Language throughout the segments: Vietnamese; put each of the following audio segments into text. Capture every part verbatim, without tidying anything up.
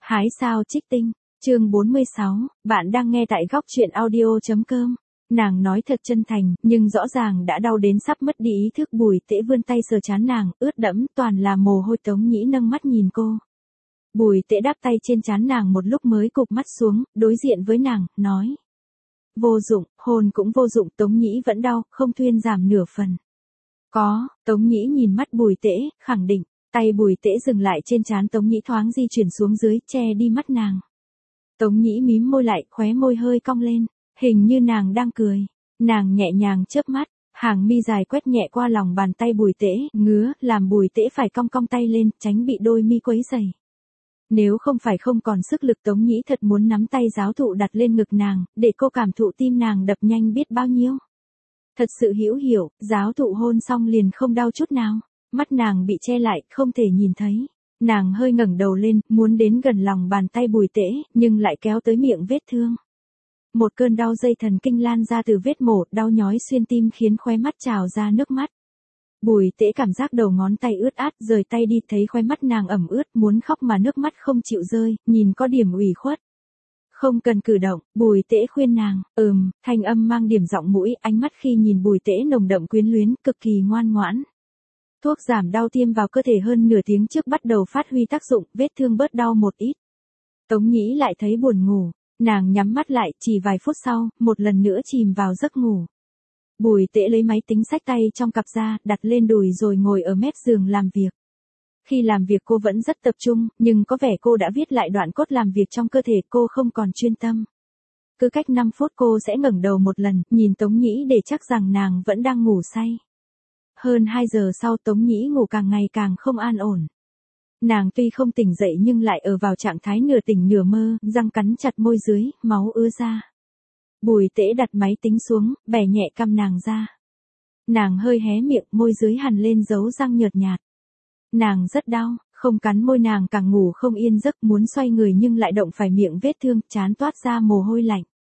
Hái sao trích tinh, chương bốn mươi sáu, bạn đang nghe tại góc truyện audio.com. Nàng nói thật chân thành, nhưng rõ ràng đã đau đến sắp mất đi ý thức. Bùi Tễ vươn tay sờ trán nàng, ướt đẫm, toàn là mồ hôi. Tống Nhĩ nâng mắt nhìn cô. Bùi Tễ đáp tay trên trán nàng một lúc mới cụp mắt xuống, đối diện với nàng, nói. Vô dụng, hôn cũng vô dụng. Tống Nhĩ vẫn đau, không thuyên giảm nửa phần. Có, Tống Nhĩ nhìn mắt Bùi Tễ, khẳng định. Tay Bùi Tễ dừng lại trên trán Tống Nhĩ, thoáng di chuyển xuống dưới, che đi mắt nàng. Tống Nhĩ mím môi lại, khóe môi hơi cong lên, hình như nàng đang cười. Nàng nhẹ nhàng chớp mắt, hàng mi dài quét nhẹ qua lòng bàn tay Bùi Tễ, ngứa, làm Bùi Tễ phải cong cong tay lên, tránh bị đôi mi quấy rầy. Nếu không phải không còn sức lực, Tống Nhĩ thật muốn nắm tay giáo thụ đặt lên ngực nàng, để cô cảm thụ tim nàng đập nhanh biết bao nhiêu. Thật sự hữu hiểu, giáo thụ hôn xong liền không đau chút nào. Mắt nàng bị che lại, không thể nhìn thấy. Nàng hơi ngẩng đầu lên, muốn đến gần lòng bàn tay Bùi Tễ, nhưng lại kéo tới miệng vết thương. Một cơn đau dây thần kinh lan ra từ vết mổ, đau nhói xuyên tim khiến khóe mắt trào ra nước mắt. Bùi Tễ cảm giác đầu ngón tay ướt át, rời tay đi, thấy khóe mắt nàng ẩm ướt, muốn khóc mà nước mắt không chịu rơi, nhìn có điểm ủy khuất. Không cần cử động, Bùi Tễ khuyên nàng, ừm, thanh âm mang điểm giọng mũi, ánh mắt khi nhìn Bùi Tễ nồng đậm quyến luyến, cực kỳ ngoan ngoãn. Thuốc giảm đau tiêm vào cơ thể hơn nửa tiếng trước bắt đầu phát huy tác dụng, vết thương bớt đau một ít. Tống Nhĩ lại thấy buồn ngủ, nàng nhắm mắt lại, chỉ vài phút sau, một lần nữa chìm vào giấc ngủ. Bùi Tễ lấy máy tính xách tay trong cặp ra, đặt lên đùi rồi ngồi ở mép giường làm việc. Khi làm việc cô vẫn rất tập trung, nhưng có vẻ cô đã viết lại đoạn cốt làm việc trong cơ thể, cô không còn chuyên tâm. Cứ cách năm phút cô sẽ ngẩng đầu một lần, nhìn Tống Nhĩ để chắc rằng nàng vẫn đang ngủ say. Hơn hai giờ sau, Tống Nhĩ ngủ càng ngày càng không an ổn. Nàng tuy không tỉnh dậy nhưng lại ở vào trạng thái nửa tỉnh nửa mơ, răng cắn chặt môi dưới, máu ứa ra. Bùi Tễ đặt máy tính xuống, bẻ nhẹ cằm nàng ra. Nàng hơi hé miệng, môi dưới hằn lên dấu răng nhợt nhạt. Nàng rất đau, không cắn môi nàng càng ngủ không yên giấc, muốn xoay người nhưng lại động phải miệng vết thương, trán toát ra mồ hôi lạnh.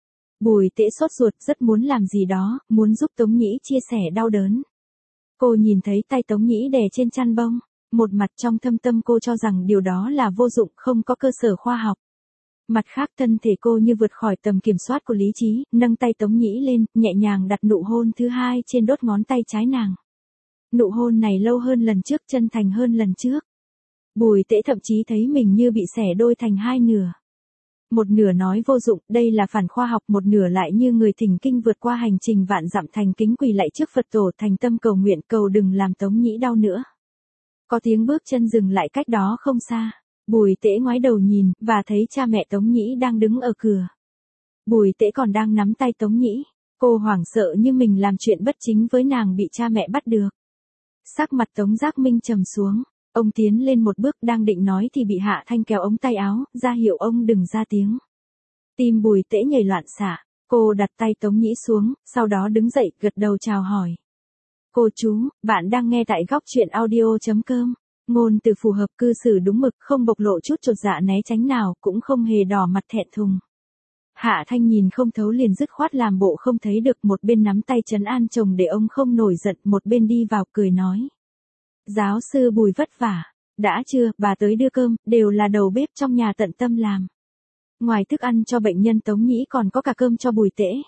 Bùi Tễ sốt ruột, rất muốn làm gì đó, muốn giúp Tống Nhĩ chia sẻ đau đớn. Cô nhìn thấy tay Tống Nhĩ đè trên chăn bông, một mặt trong thâm tâm cô cho rằng điều đó là vô dụng, không có cơ sở khoa học. Mặt khác thân thể cô như vượt khỏi tầm kiểm soát của lý trí, nâng tay Tống Nhĩ lên, nhẹ nhàng đặt nụ hôn thứ hai trên đốt ngón tay trái nàng. Nụ hôn này lâu hơn lần trước, chân thành hơn lần trước. Bùi Tễ thậm chí thấy mình như bị xẻ đôi thành hai nửa. Một nửa nói vô dụng, đây là phản khoa học, một nửa lại như người thỉnh kinh vượt qua hành trình vạn dặm thành kính quỳ lạy trước Phật tổ, thành tâm cầu nguyện, cầu đừng làm Tống Nhĩ đau nữa. Có tiếng bước chân dừng lại cách đó không xa. Bùi Tễ ngoái đầu nhìn, và thấy cha mẹ Tống Nhĩ đang đứng ở cửa. Bùi Tễ còn đang nắm tay Tống Nhĩ. Cô hoảng sợ như mình làm chuyện bất chính với nàng bị cha mẹ bắt được. Sắc mặt Tống Giác Minh trầm xuống. Ông tiến lên một bước đang định nói thì bị Hạ Thanh kéo ống tay áo, ra hiệu ông đừng ra tiếng. Tim Bùi Tễ nhảy loạn xạ. Cô đặt tay Tống Nhĩ xuống, sau đó đứng dậy, gật đầu chào hỏi. Cô chú, bạn đang nghe tại góc truyện audio.com. Ngôn từ phù hợp, cư xử đúng mực, không bộc lộ chút chột dạ né tránh nào, cũng không hề đỏ mặt thẹn thùng. Hạ Thanh nhìn không thấu liền dứt khoát làm bộ không thấy được, một bên nắm tay trấn an chồng để ông không nổi giận, một bên đi vào cười nói. Giáo sư Bùi vất vả. Đã chưa, bà tới đưa cơm, đều là đầu bếp trong nhà tận tâm làm. Ngoài thức ăn cho bệnh nhân Tống Nhĩ còn có cả cơm cho Bùi Tễ.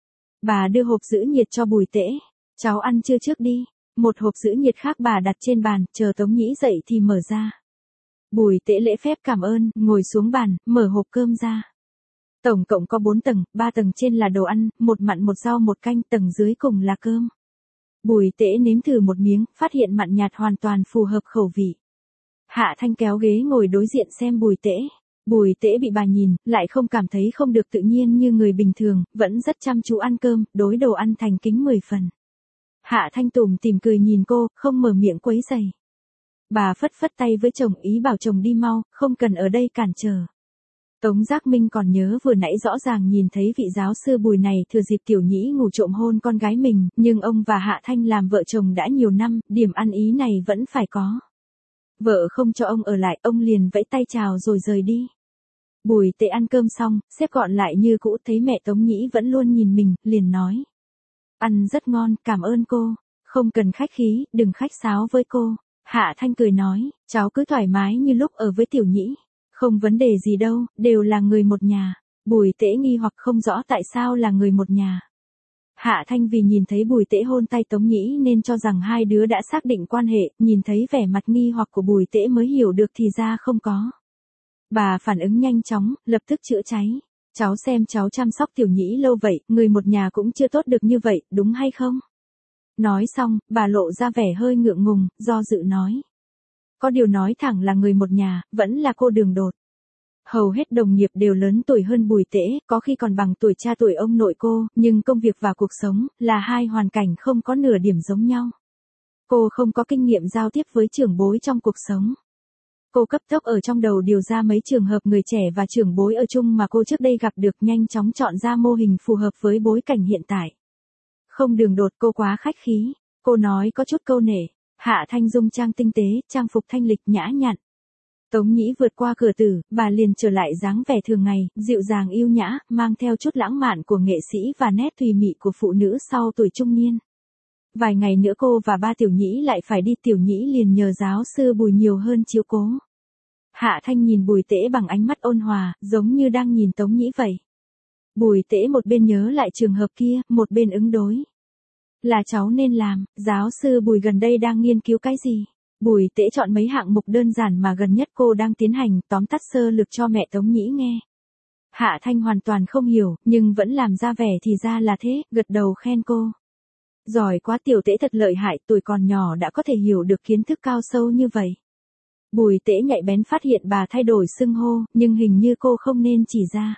Bà đưa hộp giữ nhiệt cho Bùi Tễ. Cháu ăn trưa trước đi. Một hộp giữ nhiệt khác bà đặt trên bàn, chờ Tống Nhĩ dậy thì mở ra. Bùi Tễ lễ phép cảm ơn, ngồi xuống bàn, mở hộp cơm ra. Tổng cộng có bốn tầng, ba tầng trên là đồ ăn, một mặn một rau một canh, tầng dưới cùng là cơm. Bùi Tễ nếm thử một miếng, phát hiện mặn nhạt hoàn toàn phù hợp khẩu vị. Hạ Thanh kéo ghế ngồi đối diện xem Bùi Tễ. Bùi Tễ bị bà nhìn, lại không cảm thấy không được tự nhiên như người bình thường, vẫn rất chăm chú ăn cơm, đối đồ ăn thành kính mười phần. Hạ Thanh tủm tỉm cười nhìn cô, không mở miệng quấy rầy. Bà phất phất tay với chồng ý bảo chồng đi mau, không cần ở đây cản trở. Tống Giác Minh còn nhớ vừa nãy rõ ràng nhìn thấy vị giáo sư Bùi này thừa dịp Tiểu Nhĩ ngủ trộm hôn con gái mình, nhưng ông và Hạ Thanh làm vợ chồng đã nhiều năm, điểm ăn ý này vẫn phải có. Vợ không cho ông ở lại, ông liền vẫy tay chào rồi rời đi. Bùi Tễ ăn cơm xong, xếp gọn lại như cũ, thấy mẹ Tống Nhĩ vẫn luôn nhìn mình, liền nói. Ăn rất ngon, cảm ơn cô. Không cần khách khí, đừng khách sáo với cô. Hạ Thanh cười nói, cháu cứ thoải mái như lúc ở với Tiểu Nhĩ. Không vấn đề gì đâu, đều là người một nhà. Bùi Tễ nghi hoặc không rõ tại sao là người một nhà. Hạ Thanh vì nhìn thấy Bùi Tễ hôn tay Tống Nhĩ nên cho rằng hai đứa đã xác định quan hệ, nhìn thấy vẻ mặt nghi hoặc của Bùi Tễ mới hiểu được thì ra không có. Bà phản ứng nhanh chóng, lập tức chữa cháy. Cháu xem cháu chăm sóc Tiểu Nhĩ lâu vậy, người một nhà cũng chưa tốt được như vậy, đúng hay không? Nói xong, bà lộ ra vẻ hơi ngượng ngùng, do dự nói. Có điều nói thẳng là người một nhà, vẫn là cô đường đột. Hầu hết đồng nghiệp đều lớn tuổi hơn Bùi Tễ, có khi còn bằng tuổi cha tuổi ông nội cô, nhưng công việc và cuộc sống là hai hoàn cảnh không có nửa điểm giống nhau. Cô không có kinh nghiệm giao tiếp với trưởng bối trong cuộc sống. Cô cấp tốc ở trong đầu điều ra mấy trường hợp người trẻ và trưởng bối ở chung mà cô trước đây gặp được, nhanh chóng chọn ra mô hình phù hợp với bối cảnh hiện tại. Không đường đột, cô quá khách khí. Cô nói có chút câu nể. Hạ Thanh dung trang tinh tế, trang phục thanh lịch nhã nhặn. Tống Nhĩ vượt qua cửa tử, bà liền trở lại dáng vẻ thường ngày, dịu dàng yêu nhã, mang theo chút lãng mạn của nghệ sĩ và nét tùy mị của phụ nữ sau tuổi trung niên. Vài ngày nữa cô và ba Tiểu Nhĩ lại phải đi, Tiểu Nhĩ liền nhờ giáo sư Bùi nhiều hơn chiếu cố. Hạ Thanh nhìn Bùi Tễ bằng ánh mắt ôn hòa, giống như đang nhìn Tống Nhĩ vậy. Bùi Tễ một bên nhớ lại trường hợp kia, một bên ứng đối. Là cháu nên làm, giáo sư Bùi gần đây đang nghiên cứu cái gì? Bùi Tễ chọn mấy hạng mục đơn giản mà gần nhất cô đang tiến hành, tóm tắt sơ lược cho mẹ Tống Nhĩ nghe. Hạ Thanh hoàn toàn không hiểu, nhưng vẫn làm ra vẻ thì ra là thế, gật đầu khen cô. Giỏi quá, Tiểu Tễ thật lợi hại, tuổi còn nhỏ đã có thể hiểu được kiến thức cao sâu như vậy. Bùi Tễ nhạy bén phát hiện bà thay đổi xưng hô, nhưng hình như cô không nên chỉ ra.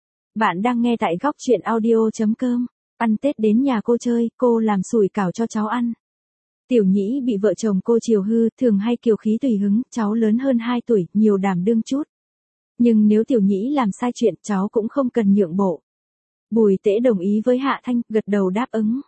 Bạn đang nghe tại góc truyện audio.com. Ăn Tết đến nhà cô chơi, cô làm sủi cảo cho cháu ăn. Tiểu Nhĩ bị vợ chồng cô chiều hư, thường hay kiều khí tùy hứng, cháu lớn hơn hai tuổi, nhiều đảm đương chút. Nhưng nếu Tiểu Nhĩ làm sai chuyện, cháu cũng không cần nhượng bộ. Bùi Tễ đồng ý với Hạ Thanh, gật đầu đáp ứng.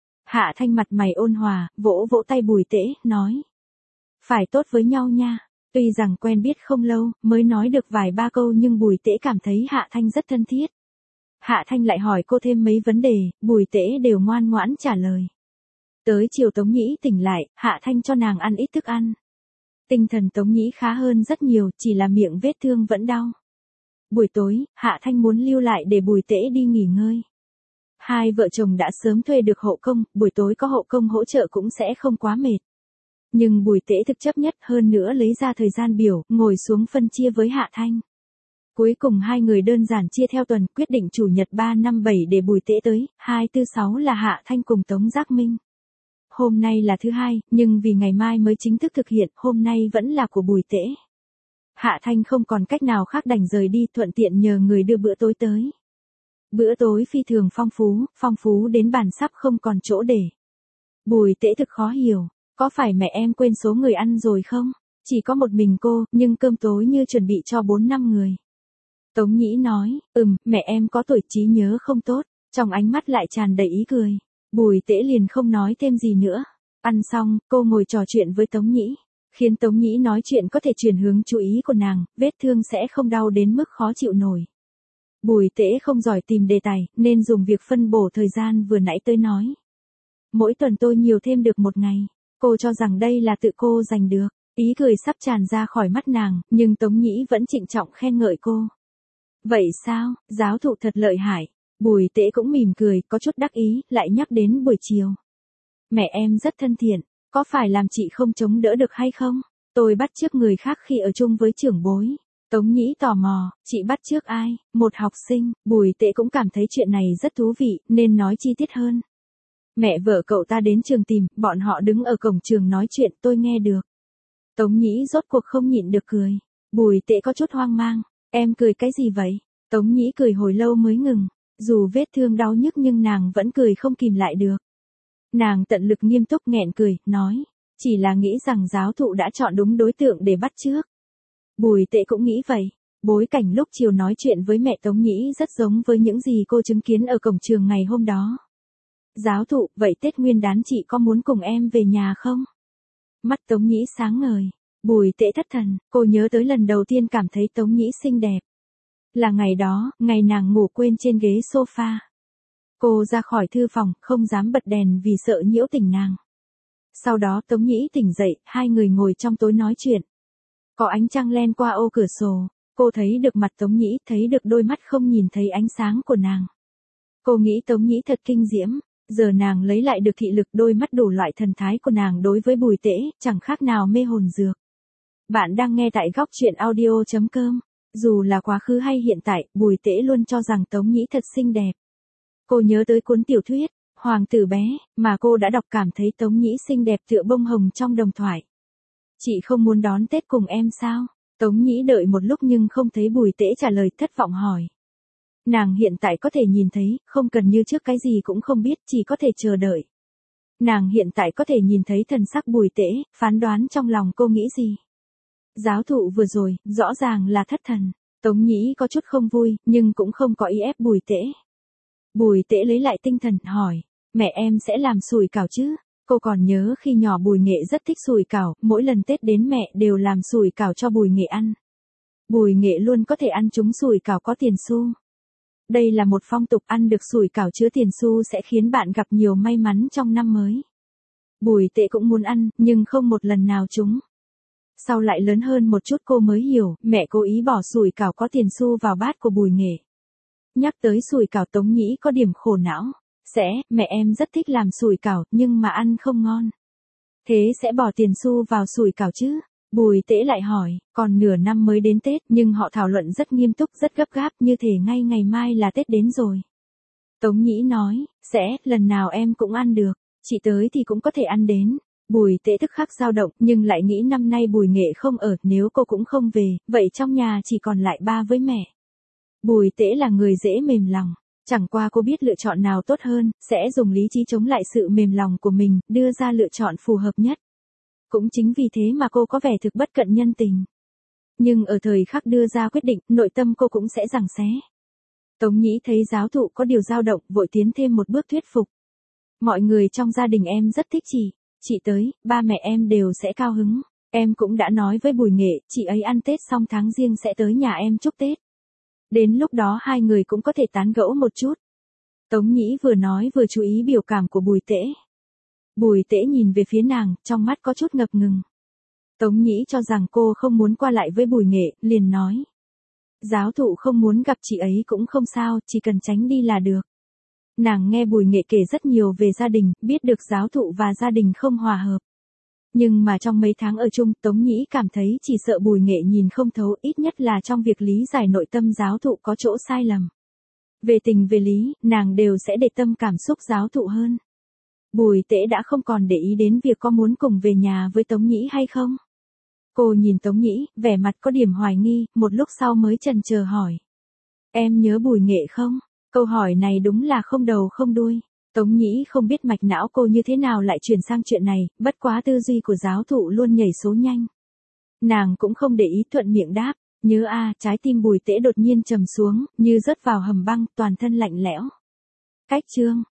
Hạ Thanh mặt mày ôn hòa, vỗ vỗ tay Bùi Tễ, nói. Phải tốt với nhau nha. Tuy rằng quen biết không lâu, mới nói được vài ba câu nhưng Bùi Tễ cảm thấy Hạ Thanh rất thân thiết. Hạ Thanh lại hỏi cô thêm mấy vấn đề, Bùi Tễ đều ngoan ngoãn trả lời. Tới chiều Tống Nhĩ tỉnh lại, Hạ Thanh cho nàng ăn ít thức ăn. Tinh thần Tống Nhĩ khá hơn rất nhiều, chỉ là miệng vết thương vẫn đau. Buổi tối, Hạ Thanh muốn lưu lại để Bùi Tễ đi nghỉ ngơi. Hai vợ chồng đã sớm thuê được hộ công, buổi tối có hộ công hỗ trợ cũng sẽ không quá mệt. Nhưng Bùi Tễ thực chấp nhất, hơn nữa lấy ra thời gian biểu, ngồi xuống phân chia với Hạ Thanh. Cuối cùng hai người đơn giản chia theo tuần, quyết định chủ nhật ba năm bảy để Bùi Tễ tới, hai tư sáu là Hạ Thanh cùng Tống Giác Minh. Hôm nay là thứ hai, nhưng vì ngày mai mới chính thức thực hiện, hôm nay vẫn là của Bùi Tễ. Hạ Thanh không còn cách nào khác đành rời đi, thuận tiện nhờ người đưa bữa tối tới. Bữa tối phi thường phong phú, phong phú đến bàn sắp không còn chỗ để. Bùi Tễ thực khó hiểu, có phải mẹ em quên số người ăn rồi không? Chỉ có một mình cô, nhưng cơm tối như chuẩn bị cho bốn năm người. Tống Nhĩ nói, ừm, mẹ em có tuổi trí nhớ không tốt, trong ánh mắt lại tràn đầy ý cười. Bùi Tễ liền không nói thêm gì nữa. Ăn xong, cô ngồi trò chuyện với Tống Nhĩ. Khiến Tống Nhĩ nói chuyện có thể chuyển hướng chú ý của nàng, vết thương sẽ không đau đến mức khó chịu nổi. Bùi Tễ không giỏi tìm đề tài, nên dùng việc phân bổ thời gian vừa nãy tới nói. Mỗi tuần tôi nhiều thêm được một ngày. Cô cho rằng đây là tự cô giành được. Ý cười sắp tràn ra khỏi mắt nàng, nhưng Tống Nhĩ vẫn trịnh trọng khen ngợi cô. Vậy sao, giáo thụ thật lợi hại. Bùi Tễ cũng mỉm cười, có chút đắc ý, lại nhắc đến buổi chiều. Mẹ em rất thân thiện, có phải làm chị không chống đỡ được hay không? Tôi bắt chước người khác khi ở chung với trưởng bối. Tống Nhĩ tò mò, chị bắt chước ai? Một học sinh. Bùi Tễ cũng cảm thấy chuyện này rất thú vị, nên nói chi tiết hơn. Mẹ vợ cậu ta đến trường tìm, bọn họ đứng ở cổng trường nói chuyện, tôi nghe được. Tống Nhĩ rốt cuộc không nhịn được cười. Bùi Tễ có chút hoang mang. Em cười cái gì vậy? Tống Nhĩ cười hồi lâu mới ngừng. Dù vết thương đau nhức nhưng nàng vẫn cười không kìm lại được. Nàng tận lực nghiêm túc nghẹn cười, nói. Chỉ là nghĩ rằng giáo thụ đã chọn đúng đối tượng để bắt chước. Bùi Tễ cũng nghĩ vậy. Bối cảnh lúc chiều nói chuyện với mẹ Tống Nhĩ rất giống với những gì cô chứng kiến ở cổng trường ngày hôm đó. Giáo thụ, vậy Tết Nguyên đán chị có muốn cùng em về nhà không? Mắt Tống Nhĩ sáng ngời. Bùi Tễ thất thần, cô nhớ tới lần đầu tiên cảm thấy Tống Nhĩ xinh đẹp. Là ngày đó, ngày nàng ngủ quên trên ghế sofa. Cô ra khỏi thư phòng, không dám bật đèn vì sợ nhiễu tỉnh nàng. Sau đó Tống Nhĩ tỉnh dậy, hai người ngồi trong tối nói chuyện. Có ánh trăng len qua ô cửa sổ. Cô thấy được mặt Tống Nhĩ, thấy được đôi mắt không nhìn thấy ánh sáng của nàng. Cô nghĩ Tống Nhĩ thật kinh diễm, giờ nàng lấy lại được thị lực, đôi mắt đủ loại thần thái của nàng đối với Bùi Tễ, chẳng khác nào mê hồn dược. Bạn đang nghe tại góc truyện audio.com. Dù là quá khứ hay hiện tại, Bùi Tễ luôn cho rằng Tống Nhĩ thật xinh đẹp. Cô nhớ tới cuốn tiểu thuyết, Hoàng tử bé, mà cô đã đọc, cảm thấy Tống Nhĩ xinh đẹp tựa bông hồng trong đồng thoại. Chị không muốn đón Tết cùng em sao? Tống Nhĩ đợi một lúc nhưng không thấy Bùi Tễ trả lời, thất vọng hỏi. Nàng hiện tại có thể nhìn thấy, không cần như trước cái gì cũng không biết, chỉ có thể chờ đợi. Nàng hiện tại có thể nhìn thấy thần sắc Bùi Tễ, phán đoán trong lòng cô nghĩ gì. Giáo thụ vừa rồi, rõ ràng là thất thần. Tống Nhĩ có chút không vui, nhưng cũng không có ý ép Bùi Tễ. Bùi Tễ lấy lại tinh thần, hỏi, mẹ em sẽ làm sủi cảo chứ? Cô còn nhớ khi nhỏ Bùi Nghệ rất thích sủi cảo, mỗi lần Tết đến mẹ đều làm sủi cảo cho Bùi Nghệ ăn. Bùi Nghệ luôn có thể ăn trúng sủi cảo có tiền xu. Đây là một phong tục, ăn được sủi cảo chứa tiền xu sẽ khiến bạn gặp nhiều may mắn trong năm mới. Bùi Tễ cũng muốn ăn, nhưng không một lần nào trúng. Sau lại lớn hơn một chút cô mới hiểu, mẹ cố ý bỏ sủi cảo có tiền xu vào bát của Bùi Nghệ. Nhắc tới sủi cảo, Tống Nhĩ có điểm khổ não. Sẽ, mẹ em rất thích làm sủi cảo, nhưng mà ăn không ngon. Thế sẽ bỏ tiền xu vào sủi cảo chứ? Bùi Tễ lại hỏi, còn nửa năm mới đến Tết, nhưng họ thảo luận rất nghiêm túc, rất gấp gáp, như thể ngay ngày mai là Tết đến rồi. Tống Nhĩ nói, sẽ, lần nào em cũng ăn được, chị tới thì cũng có thể ăn đến. Bùi Tễ tức khắc dao động, nhưng lại nghĩ năm nay Bùi Nghệ không ở, nếu cô cũng không về, vậy trong nhà chỉ còn lại ba với mẹ. Bùi Tễ là người dễ mềm lòng, chẳng qua cô biết lựa chọn nào tốt hơn, sẽ dùng lý trí chống lại sự mềm lòng của mình, đưa ra lựa chọn phù hợp nhất. Cũng chính vì thế mà cô có vẻ thực bất cận nhân tình. Nhưng ở thời khắc đưa ra quyết định, nội tâm cô cũng sẽ giằng xé. Tống Nhĩ thấy giáo thụ có điều dao động, vội tiến thêm một bước thuyết phục. Mọi người trong gia đình em rất thích chị, chị tới, ba mẹ em đều sẽ cao hứng. Em cũng đã nói với Bùi Nghệ, chị ấy ăn Tết xong tháng Giêng sẽ tới nhà em chúc Tết. Đến lúc đó hai người cũng có thể tán gẫu một chút. Tống Nhĩ vừa nói vừa chú ý biểu cảm của Bùi Tễ. Bùi Tễ nhìn về phía nàng, trong mắt có chút ngập ngừng. Tống Nhĩ cho rằng cô không muốn qua lại với Bùi Nghệ, liền nói. Giáo thụ không muốn gặp chị ấy cũng không sao, chỉ cần tránh đi là được. Nàng nghe Bùi Nghệ kể rất nhiều về gia đình, biết được giáo thụ và gia đình không hòa hợp. Nhưng mà trong mấy tháng ở chung, Tống Nhĩ cảm thấy chỉ sợ Bùi Nghệ nhìn không thấu, ít nhất là trong việc lý giải nội tâm giáo thụ có chỗ sai lầm. Về tình về lý, nàng đều sẽ để tâm cảm xúc giáo thụ hơn. Bùi Tễ đã không còn để ý đến việc có muốn cùng về nhà với Tống Nhĩ hay không. Cô nhìn Tống Nhĩ, vẻ mặt có điểm hoài nghi, một lúc sau mới chần chờ hỏi. Em nhớ Bùi Nghệ không? Câu hỏi này đúng là không đầu không đuôi. Tống Nhĩ không biết mạch não cô như thế nào lại chuyển sang chuyện này, bất quá tư duy của giáo thụ luôn nhảy số nhanh. Nàng cũng không để ý, thuận miệng đáp, nhớ a. À, trái tim Bùi Tễ đột nhiên trầm xuống, như rớt vào hầm băng, toàn thân lạnh lẽo. Cách chương